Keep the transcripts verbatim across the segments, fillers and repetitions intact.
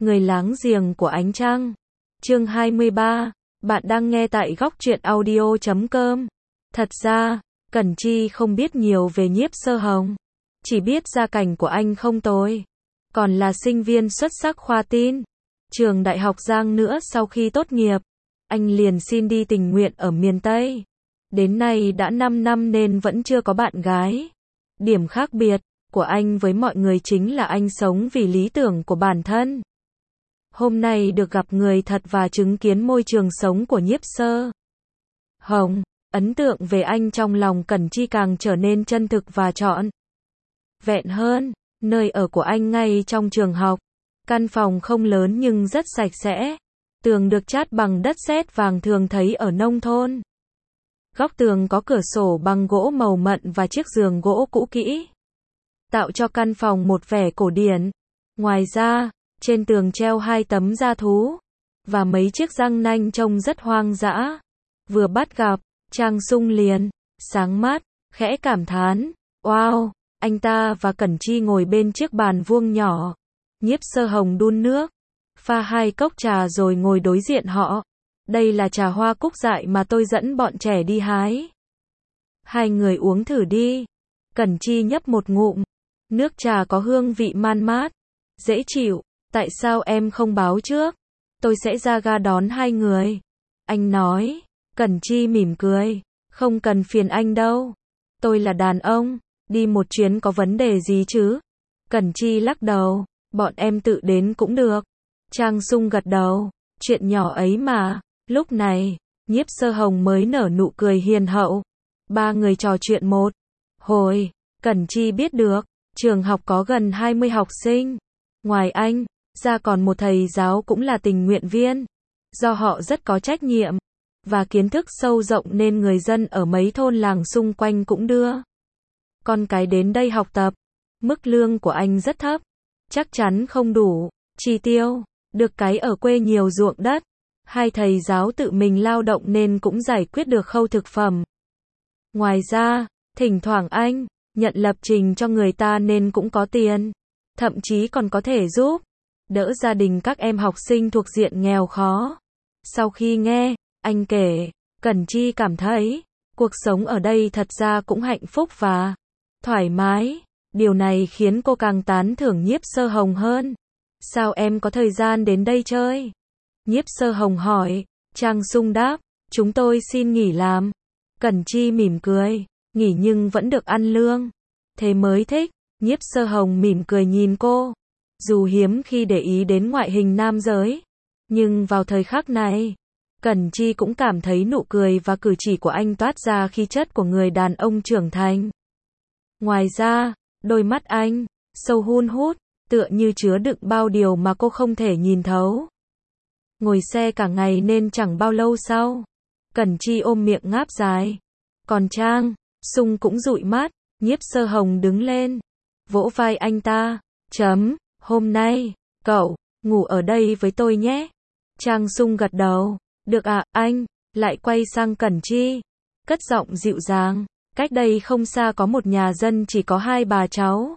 Người láng giềng của ánh trăng. Chương hai mươi ba. Bạn đang nghe tại góc truyện audio chấm com. Thật ra, Cẩn Chi không biết nhiều về Nhiếp Sơ Hồng. Chỉ biết gia cảnh của anh không tồi. Còn là sinh viên xuất sắc khoa tin. Trường Đại học Giang nữa sau khi tốt nghiệp. Anh liền xin đi tình nguyện ở miền Tây. Đến nay đã năm năm nên vẫn chưa có bạn gái. Điểm khác biệt của anh với mọi người chính là anh sống vì lý tưởng của bản thân. Hôm nay được gặp người thật và chứng kiến môi trường sống của Nhiếp Sơ Hồng, ấn tượng về anh trong lòng Cẩn Chi càng trở nên chân thực và trọn vẹn hơn. Nơi ở của anh ngay trong trường học. Căn phòng không lớn nhưng rất sạch sẽ. Tường được chát bằng đất sét vàng thường thấy ở nông thôn. Góc tường có cửa sổ bằng gỗ màu mận và chiếc giường gỗ cũ kỹ, tạo cho căn phòng một vẻ cổ điển. Ngoài ra, trên tường treo hai tấm da thú và mấy chiếc răng nanh trông rất hoang dã. Vừa bắt gặp, Trang Sung liền sáng mắt, khẽ cảm thán, "Wow." Anh ta và Cẩn Chi ngồi bên chiếc bàn vuông nhỏ. Nhiếp Sơ Hồng đun nước, pha hai cốc trà rồi ngồi đối diện họ. "Đây là trà hoa cúc dại mà tôi dẫn bọn trẻ đi hái. Hai người uống thử đi." Cẩn Chi nhấp một ngụm. Nước trà có hương vị man mát, dễ chịu. "Tại sao em không báo trước? Tôi sẽ ra ga đón hai người." Anh nói. Cẩn Chi mỉm cười. "Không cần phiền anh đâu. Tôi là đàn ông, đi một chuyến có vấn đề gì chứ?" Cẩn Chi lắc đầu. "Bọn em tự đến cũng được." Trang Sung gật đầu. "Chuyện nhỏ ấy mà." Lúc này, Nhiếp Sơ Hồng mới nở nụ cười hiền hậu. Ba người trò chuyện một hồi. Cẩn Chi biết được, trường học có gần hai mươi học sinh. Ngoài anh ra còn một thầy giáo cũng là tình nguyện viên. Do họ rất có trách nhiệm và kiến thức sâu rộng nên người dân ở mấy thôn làng xung quanh cũng đưa con cái đến đây học tập. Mức lương của anh rất thấp, chắc chắn không đủ chi tiêu. Được cái ở quê nhiều ruộng đất, hai thầy giáo tự mình lao động nên cũng giải quyết được khâu thực phẩm. Ngoài ra, thỉnh thoảng anh nhận lập trình cho người ta nên cũng có tiền. Thậm chí còn có thể giúp đỡ gia đình các em học sinh thuộc diện nghèo khó. Sau khi nghe anh kể, Cẩn Chi cảm thấy cuộc sống ở đây thật ra cũng hạnh phúc và thoải mái. Điều này khiến cô càng tán thưởng Nhiếp Sơ Hồng hơn. "Sao em có thời gian đến đây chơi?" Nhiếp Sơ Hồng hỏi. Trang Sung đáp. "Chúng tôi xin nghỉ làm." Cẩn Chi mỉm cười. "Nghỉ nhưng vẫn được ăn lương. Thế mới thích." Nhiếp Sơ Hồng mỉm cười nhìn cô. Dù hiếm khi để ý đến ngoại hình nam giới, nhưng vào thời khắc này, Cẩn Chi cũng cảm thấy nụ cười và cử chỉ của anh toát ra khí chất của người đàn ông trưởng thành. Ngoài ra, đôi mắt anh sâu hun hút, tựa như chứa đựng bao điều mà cô không thể nhìn thấu. Ngồi xe cả ngày nên chẳng bao lâu sau, Cẩn Chi ôm miệng ngáp dài. Còn Trang Sung cũng dụi mắt. Nhiếp Sơ Hồng đứng lên, vỗ vai anh ta. Chấm, "Hôm nay, cậu ngủ ở đây với tôi nhé." Trang Sung gật đầu. "Được ạ, anh." Lại quay sang Cẩn Chi, cất giọng dịu dàng. "Cách đây không xa có một nhà dân chỉ có hai bà cháu.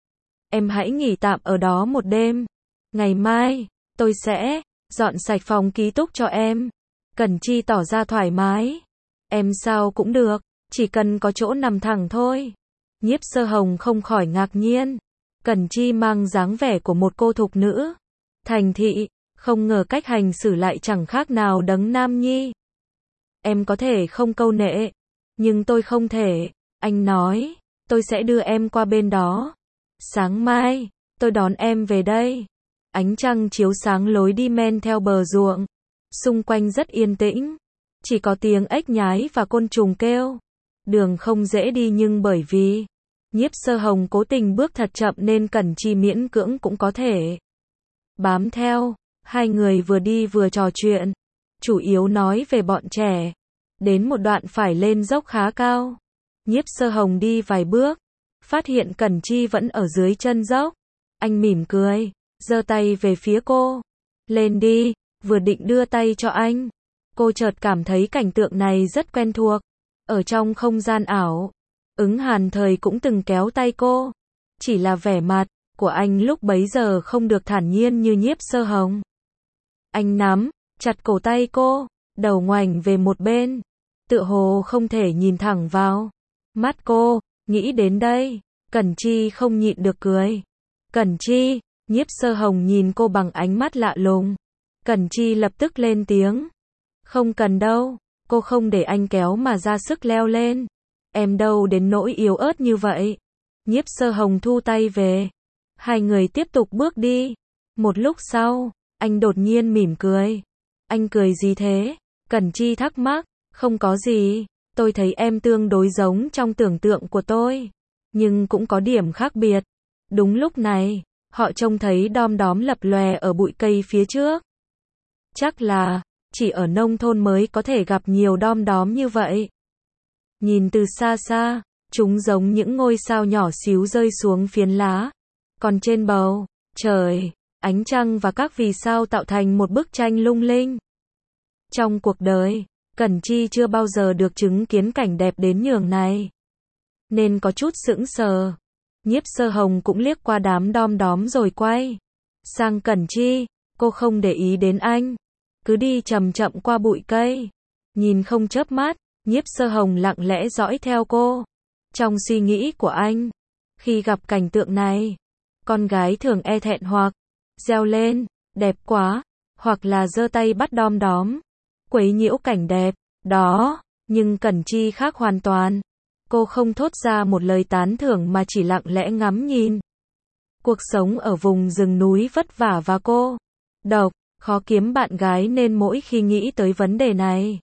Em hãy nghỉ tạm ở đó một đêm. Ngày mai, tôi sẽ dọn sạch phòng ký túc cho em." Cẩn Chi tỏ ra thoải mái. "Em sao cũng được, chỉ cần có chỗ nằm thẳng thôi." Nhiếp Sơ Hồng không khỏi ngạc nhiên. Cẩn Chi mang dáng vẻ của một cô thục nữ thành thị, không ngờ cách hành xử lại chẳng khác nào đấng nam nhi. "Em có thể không câu nệ, nhưng tôi không thể." Anh nói. "Tôi sẽ đưa em qua bên đó. Sáng mai, tôi đón em về đây." Ánh trăng chiếu sáng lối đi men theo bờ ruộng. Xung quanh rất yên tĩnh, chỉ có tiếng ếch nhái và côn trùng kêu. Đường không dễ đi nhưng bởi vì Nhiếp Sơ Hồng cố tình bước thật chậm nên Cẩn Chi miễn cưỡng cũng có thể bám theo. Hai người vừa đi vừa trò chuyện, chủ yếu nói về bọn trẻ. Đến một đoạn phải lên dốc khá cao. Nhiếp Sơ Hồng đi vài bước, phát hiện Cẩn Chi vẫn ở dưới chân dốc. Anh mỉm cười, giơ tay về phía cô. "Lên đi." Vừa định đưa tay cho anh, cô chợt cảm thấy cảnh tượng này rất quen thuộc. Ở trong không gian ảo, Ứng Hàn Thời cũng từng kéo tay cô. Chỉ là vẻ mặt của anh lúc bấy giờ không được thản nhiên như Nhiếp Sơ Hồng. Anh nắm chặt cổ tay cô, đầu ngoảnh về một bên, tựa hồ không thể nhìn thẳng vào mắt cô. Nghĩ đến đây, Cẩn Chi không nhịn được cười. Cẩn Chi, Nhiếp Sơ Hồng nhìn cô bằng ánh mắt lạ lùng. Cẩn Chi lập tức lên tiếng. Không cần đâu, cô không để anh kéo mà ra sức leo lên. Em đâu đến nỗi yếu ớt như vậy. Nhiếp Sơ Hồng thu tay về. Hai người tiếp tục bước đi. Một lúc sau, anh đột nhiên mỉm cười. Anh cười gì thế? Cẩn Chi thắc mắc. Không có gì, tôi thấy em tương đối giống trong tưởng tượng của tôi, nhưng cũng có điểm khác biệt. Đúng lúc này, họ trông thấy đom đóm lập lòe ở bụi cây phía trước. Chắc là, chỉ ở nông thôn mới có thể gặp nhiều đom đóm như vậy. Nhìn từ xa xa, chúng giống những ngôi sao nhỏ xíu rơi xuống phiến lá. Còn trên bầu trời, ánh trăng và các vì sao tạo thành một bức tranh lung linh. Trong cuộc đời, Cẩn Chi chưa bao giờ được chứng kiến cảnh đẹp đến nhường này, nên có chút sững sờ. Nhiếp Sơ Hồng cũng liếc qua đám đom đóm rồi quay sang Cẩn Chi. Cô không để ý đến anh, cứ đi chậm chậm qua bụi cây, nhìn không chớp mắt. Nhiếp Sơ Hồng lặng lẽ dõi theo cô. Trong suy nghĩ của anh, khi gặp cảnh tượng này, con gái thường e thẹn hoặc reo lên, đẹp quá, hoặc là giơ tay bắt đom đóm, quấy nhiễu cảnh đẹp đó. Nhưng Cẩn Chi khác hoàn toàn. Cô không thốt ra một lời tán thưởng mà chỉ lặng lẽ ngắm nhìn. Cuộc sống ở vùng rừng núi vất vả và cô độc, khó kiếm bạn gái nên mỗi khi nghĩ tới vấn đề này,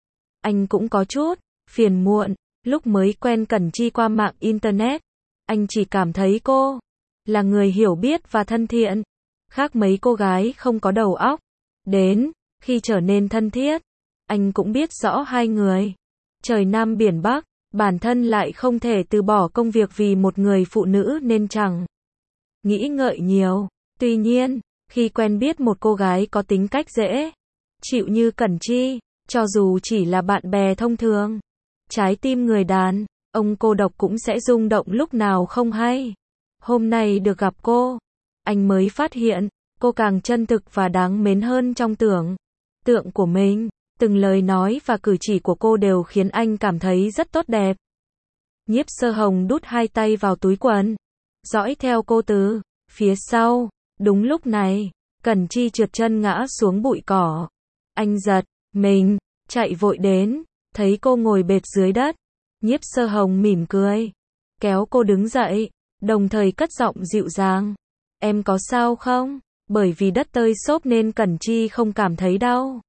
anh cũng có chút phiền muộn. Lúc mới quen Cẩn Chi qua mạng Internet, anh chỉ cảm thấy cô là người hiểu biết và thân thiện, khác mấy cô gái không có đầu óc. Đến khi trở nên thân thiết, anh cũng biết rõ hai người trời Nam biển Bắc, bản thân lại không thể từ bỏ công việc vì một người phụ nữ nên chẳng nghĩ ngợi nhiều. Tuy nhiên, khi quen biết một cô gái có tính cách dễ chịu như Cẩn Chi, cho dù chỉ là bạn bè thông thường, trái tim người đàn ông cô độc cũng sẽ rung động lúc nào không hay. Hôm nay được gặp cô, anh mới phát hiện cô càng chân thực và đáng mến hơn trong tưởng tượng của mình. Từng lời nói và cử chỉ của cô đều khiến anh cảm thấy rất tốt đẹp. Nhiếp Sơ Hồng đút hai tay vào túi quần, dõi theo cô từ phía sau. Đúng lúc này, Cẩn Chi trượt chân ngã xuống bụi cỏ. Anh giật mình, chạy vội đến, thấy cô ngồi bệt dưới đất. Nhiếp Sơ Hồng mỉm cười, kéo cô đứng dậy, đồng thời cất giọng dịu dàng. Em có sao không? Bởi vì đất tơi xốp nên Cẩn Chi không cảm thấy đau.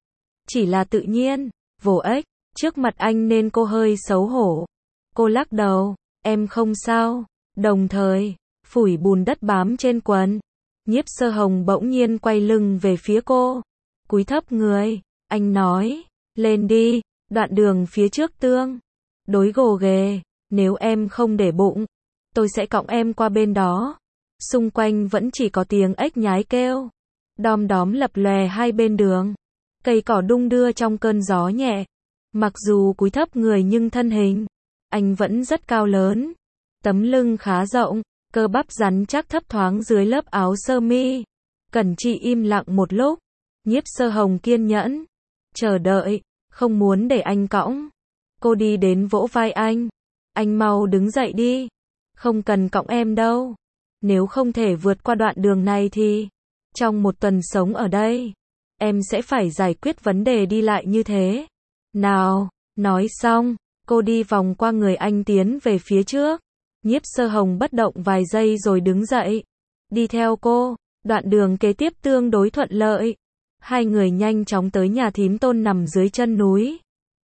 Chỉ là tự nhiên, vô ích, trước mặt anh nên cô hơi xấu hổ. Cô lắc đầu, em không sao, đồng thời phủi bùn đất bám trên quần. Nhiếp Sơ Hồng bỗng nhiên quay lưng về phía cô, cúi thấp người. Anh nói, lên đi, đoạn đường phía trước tương đối gồ ghề, nếu em không để bụng, tôi sẽ cõng em qua bên đó. Xung quanh vẫn chỉ có tiếng ếch nhái kêu, đom đóm lập lòe hai bên đường, cây cỏ đung đưa trong cơn gió nhẹ. Mặc dù cúi thấp người nhưng thân hình anh vẫn rất cao lớn, tấm lưng khá rộng, cơ bắp rắn chắc thấp thoáng dưới lớp áo sơ mi. Cẩn Chi im lặng một lúc. Nhiếp Sơ Hồng kiên nhẫn chờ đợi, không muốn để anh cõng. Cô đi đến vỗ vai anh. Anh mau đứng dậy đi. Không cần cõng em đâu. Nếu không thể vượt qua đoạn đường này thì trong một tuần sống ở đây, em sẽ phải giải quyết vấn đề đi lại như thế nào. Nói xong, cô đi vòng qua người anh tiến về phía trước. Nhiếp Sơ Hồng bất động vài giây rồi đứng dậy, đi theo cô. Đoạn đường kế tiếp tương đối thuận lợi. Hai người nhanh chóng tới nhà thím Tôn nằm dưới chân núi.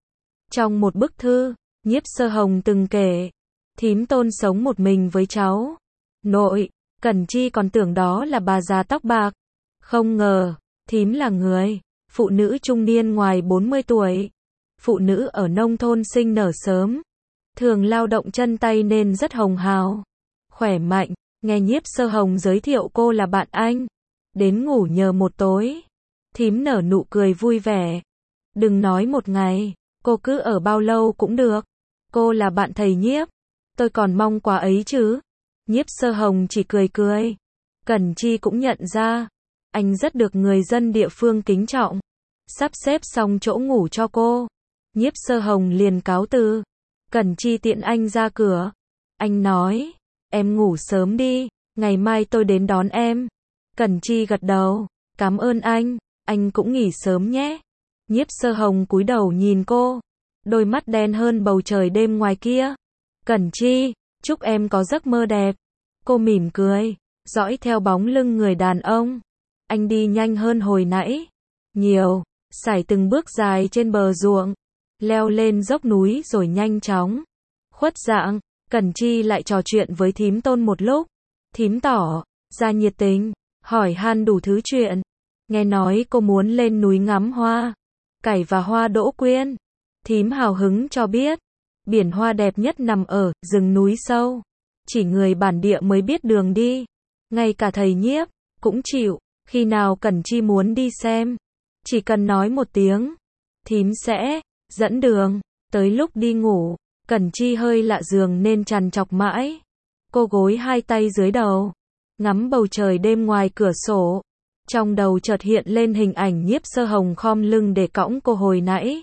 Trong một bức thư, Nhiếp Sơ Hồng từng kể, thím Tôn sống một mình với cháu nội. Cẩn Chi còn tưởng đó là bà già tóc bạc. Không ngờ, thím là người phụ nữ trung niên ngoài bốn mươi tuổi. Phụ nữ ở nông thôn sinh nở sớm, thường lao động chân tay nên rất hồng hào, khỏe mạnh. Nghe Nhiếp Sơ Hồng giới thiệu cô là bạn anh, đến ngủ nhờ một tối, thím nở nụ cười vui vẻ. Đừng nói một ngày, cô cứ ở bao lâu cũng được. Cô là bạn thầy Nhiếp, tôi còn mong quà ấy chứ. Nhiếp Sơ Hồng chỉ cười cười. Cẩn Chi cũng nhận ra, anh rất được người dân địa phương kính trọng. Sắp xếp xong chỗ ngủ cho cô, Nhiếp Sơ Hồng liền cáo từ. Cẩn Chi tiện anh ra cửa. Anh nói, em ngủ sớm đi, ngày mai tôi đến đón em. Cẩn Chi gật đầu, cảm ơn anh, anh cũng nghỉ sớm nhé. Nhiếp Sơ Hồng cúi đầu nhìn cô, đôi mắt đen hơn bầu trời đêm ngoài kia. Cẩn Chi, chúc em có giấc mơ đẹp. Cô mỉm cười, dõi theo bóng lưng người đàn ông. Anh đi nhanh hơn hồi nãy nhiều, sải từng bước dài trên bờ ruộng, leo lên dốc núi rồi nhanh chóng khuất dạng. Cẩn Chi lại trò chuyện với thím Tôn một lúc. Thím tỏ ra nhiệt tình, hỏi han đủ thứ chuyện. Nghe nói cô muốn lên núi ngắm hoa cải và hoa đỗ quyên. Thím hào hứng cho biết, biển hoa đẹp nhất nằm ở rừng núi sâu, chỉ người bản địa mới biết đường đi. Ngay cả thầy Nhiếp cũng chịu. Khi nào Cẩn Chi muốn đi xem, chỉ cần nói một tiếng, thím sẽ dẫn đường. Tới lúc đi ngủ, Cẩn Chi hơi lạ giường nên trằn trọc mãi. Cô gối hai tay dưới đầu, ngắm bầu trời đêm ngoài cửa sổ. Trong đầu chợt hiện lên hình ảnh Nhiếp Sơ Hồng khom lưng để cõng cô hồi nãy.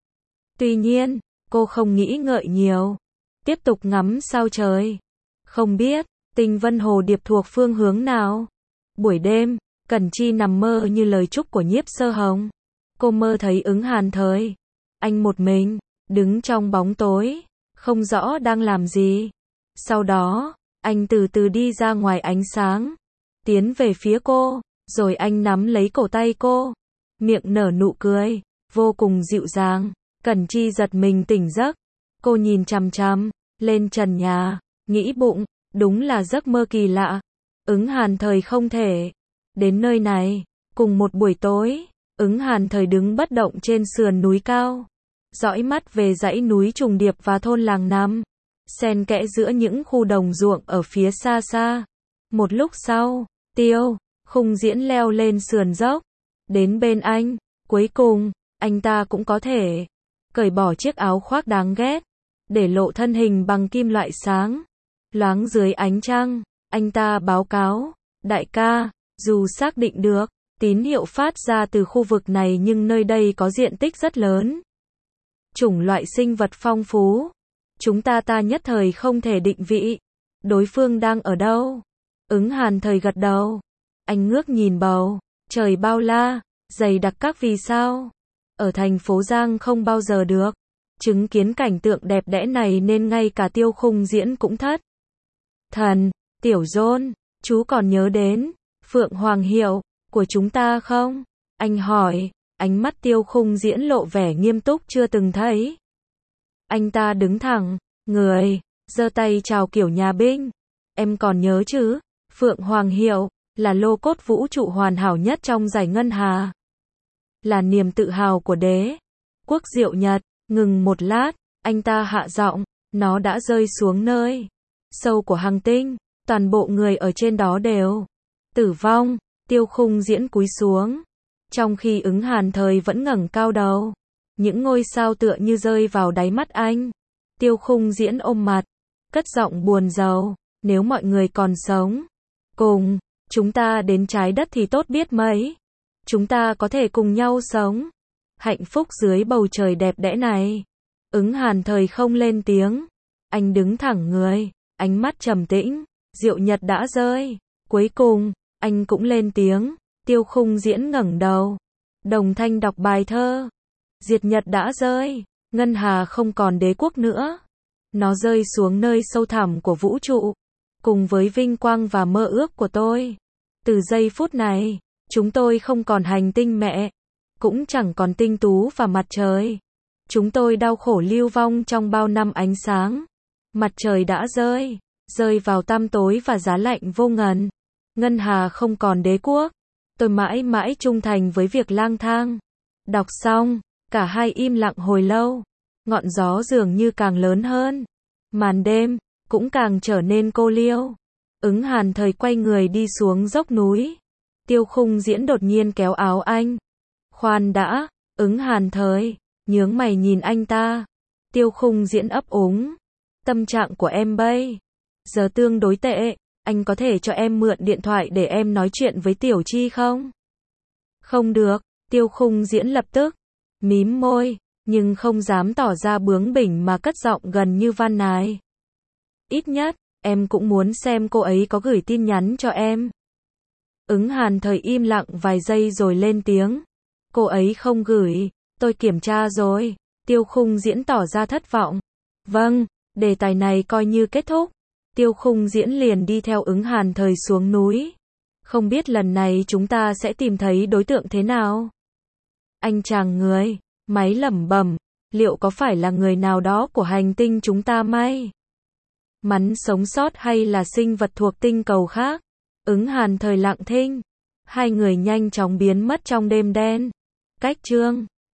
Tuy nhiên, cô không nghĩ ngợi nhiều, tiếp tục ngắm sao trời. Không biết, tinh vân hồ điệp thuộc phương hướng nào. Buổi đêm, Cẩn Chi nằm mơ như lời chúc của Nhiếp Sơ Hồng. Cô mơ thấy Ứng Hàn Thời. Anh một mình, đứng trong bóng tối, không rõ đang làm gì. Sau đó, anh từ từ đi ra ngoài ánh sáng, tiến về phía cô, rồi anh nắm lấy cổ tay cô, miệng nở nụ cười, vô cùng dịu dàng. Cẩn Chi giật mình tỉnh giấc. Cô nhìn chằm chằm lên trần nhà, nghĩ bụng, đúng là giấc mơ kỳ lạ. Ứng Hàn Thời không thể đến nơi này. Cùng một buổi tối, Ứng Hàn Thời đứng bất động trên sườn núi cao, dõi mắt về dãy núi trùng điệp và thôn làng nằm xen kẽ giữa những khu đồng ruộng ở phía xa xa. Một lúc sau, Tiêu Khung Diễn leo lên sườn dốc, đến bên anh. Cuối cùng, anh ta cũng có thể cởi bỏ chiếc áo khoác đáng ghét, để lộ thân hình bằng kim loại sáng loáng dưới ánh trăng. Anh ta báo cáo, đại ca, dù xác định được tín hiệu phát ra từ khu vực này nhưng nơi đây có diện tích rất lớn, chủng loại sinh vật phong phú, chúng ta ta nhất thời không thể định vị đối phương đang ở đâu. Ứng Hàn Thời gật đầu. Anh ngước nhìn bầu trời bao la, dày đặc các vì sao. Ở thành phố Giang không bao giờ được chứng kiến cảnh tượng đẹp đẽ này nên ngay cả Tiêu Khung Diễn cũng thất thần. Tiểu Dôn, chú còn nhớ đến Phượng Hoàng hiệu của chúng ta không? Anh hỏi. Ánh mắt Tiêu Khung Diễn lộ vẻ nghiêm túc chưa từng thấy. Anh ta đứng thẳng người, giơ tay chào kiểu nhà binh. Em còn nhớ chứ? Phượng Hoàng hiệu là lô cốt vũ trụ hoàn hảo nhất trong giải ngân hà, là niềm tự hào của đế quốc Diệu Nhật. Ngừng một lát, anh ta hạ giọng, nó đã rơi xuống nơi sâu của hành tinh, toàn bộ người ở trên đó đều tử vong. Tiêu Khung Diễn cúi xuống, trong khi Ứng Hàn Thời vẫn ngẩng cao đầu. Những ngôi sao tựa như rơi vào đáy mắt anh. Tiêu Khung Diễn ôm mặt, cất giọng buồn rầu, nếu mọi người còn sống, cùng chúng ta đến trái đất thì tốt biết mấy. Chúng ta có thể cùng nhau sống hạnh phúc dưới bầu trời đẹp đẽ này. Ứng Hàn Thời không lên tiếng. Anh đứng thẳng người, ánh mắt trầm tĩnh. Diệu Nhật đã rơi. Cuối cùng, anh cũng lên tiếng. Tiêu Khung Diễn ngẩng đầu, đồng thanh đọc bài thơ. Diệt Nhật đã rơi, ngân hà không còn đế quốc nữa. Nó rơi xuống nơi sâu thẳm của vũ trụ, cùng với vinh quang và mơ ước của tôi. Từ giây phút này, chúng tôi không còn hành tinh mẹ, cũng chẳng còn tinh tú và mặt trời. Chúng tôi đau khổ lưu vong trong bao năm ánh sáng. Mặt trời đã rơi, rơi vào tăm tối và giá lạnh vô ngần. Ngân hà không còn đế quốc. Tôi mãi mãi trung thành với việc lang thang. Đọc xong, cả hai im lặng hồi lâu. Ngọn gió dường như càng lớn hơn. Màn đêm cũng càng trở nên cô liêu. Ứng Hàn Thời quay người đi xuống dốc núi. Tiêu Khung Diễn đột nhiên kéo áo anh. Khoan đã, Ứng Hàn Thời nhướng mày nhìn anh ta. Tiêu Khung Diễn ấp úng. Tâm trạng của em bây giờ tương đối tệ, anh có thể cho em mượn điện thoại để em nói chuyện với Tiểu Chi không? Không được, Tiêu Khung Diễn lập tức mím môi, nhưng không dám tỏ ra bướng bỉnh mà cất giọng gần như van nài. Ít nhất, em cũng muốn xem cô ấy có gửi tin nhắn cho em. Ứng Hàn Thời im lặng vài giây rồi lên tiếng. Cô ấy không gửi, tôi kiểm tra rồi. Tiêu Khung Diễn tỏ ra thất vọng. Vâng, đề tài này coi như kết thúc. Tiêu Khung Diễn liền đi theo Ứng Hàn Thời xuống núi. Không biết lần này chúng ta sẽ tìm thấy đối tượng thế nào? Anh chàng người, máy lẩm bẩm, liệu có phải là người nào đó của hành tinh chúng ta may mắn sống sót hay là sinh vật thuộc tinh cầu khác? Ứng Hàn Thời lặng thinh. Hai người nhanh chóng biến mất trong đêm đen. Cách chương